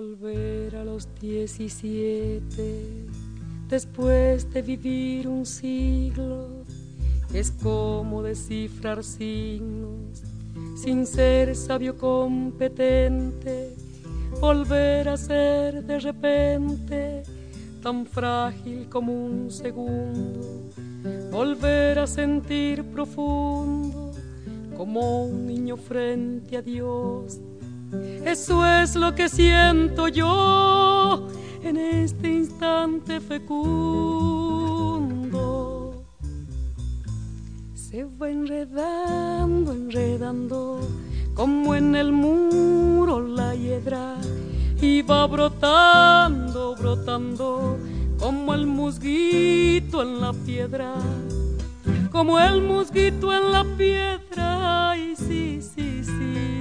Volver a los 17, después de vivir un siglo, es como descifrar signos, sin ser sabio competente. Volver a ser de repente tan frágil como un segundo, volver a sentir profundo como un niño frente a Dios. Eso es lo que siento yo en este instante fecundo. Se va enredando, enredando, como en el muro la hiedra, y va brotando, brotando, como el musguito en la piedra, como el musguito en la piedra. Ay, sí, sí, sí.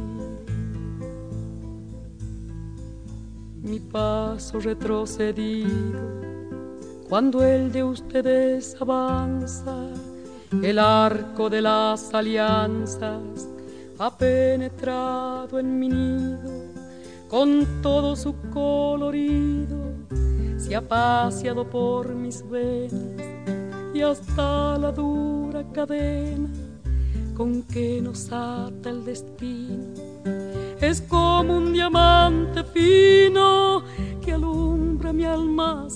Mi paso retrocedido, cuando el de ustedes avanza, el arco de las alianzas ha penetrado en mi nido, con todo su colorido, se ha paseado por mis venas y hasta la dura cadena con que nos ata el destino. Es como un diamante fino que alumbra mi alma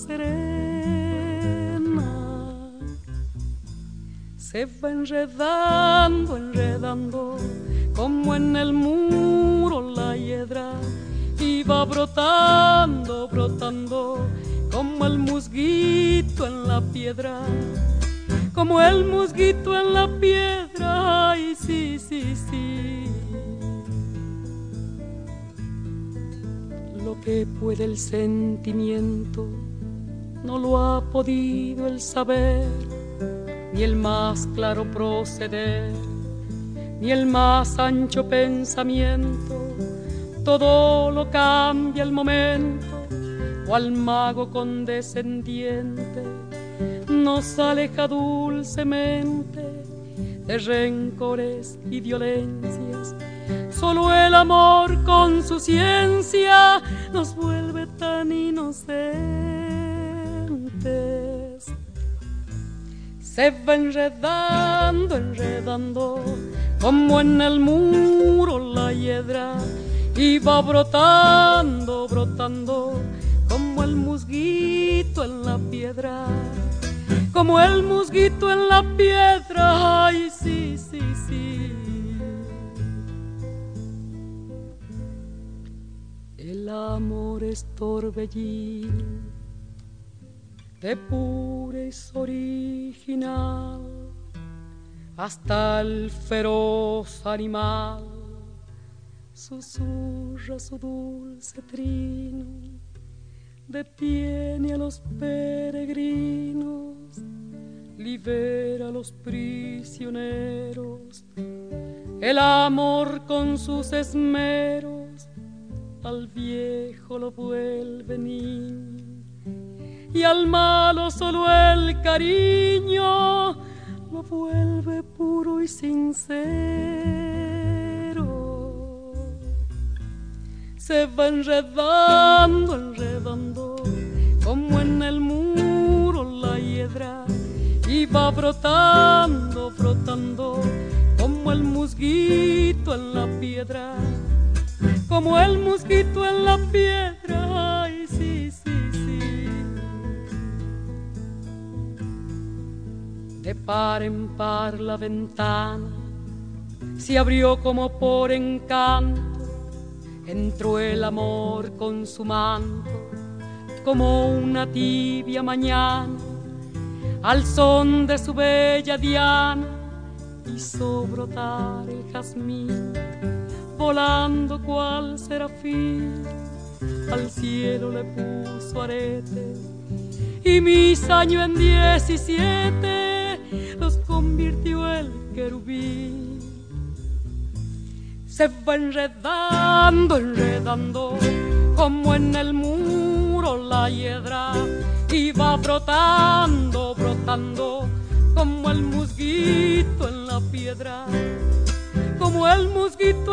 serena. Se va enredando, enredando, como en el muro la hiedra, y va brotando, brotando, como el musguito en la piedra, como el musguito en la piedra. Ay, sí, sí, sí. Lo que puede el sentimiento no lo ha podido el saber, ni el más claro proceder, ni el más ancho pensamiento. Todo lo cambia el momento, cual mago condescendiente nos aleja dulcemente de rencores y violencias. Solo el amor con su ciencia nos vuelve tan inocentes. Se va enredando, enredando, como en el muro la hiedra, y va brotando, brotando, como el musguito en la piedra, como el musguito en la piedra. Ay, sí, sí, sí. El amor es torbellino de pureza original, hasta el feroz animal susurra su dulce trino, detiene a los peregrinos, libera a los prisioneros. El amor con sus esmeros al viejo lo vuelve niño, y al malo solo el cariño lo vuelve puro y sincero. Se va enredando, enredando, como en el muro la hiedra, y va brotando, brotando, como el musguito en la piedra, como el musguito en la piedra. Ay, sí, sí, sí. De par en par la ventana se abrió como por encanto, entró el amor con su manto, como una tibia mañana, al son de su bella diana, hizo brotar el jazmín, volando cual serafín, al cielo le puso arete, y mis años en 17 los convirtió el querubín. Se va enredando, enredando, como en el muro la hiedra, y va brotando, brotando, como el musguito en la piedra, como el musguito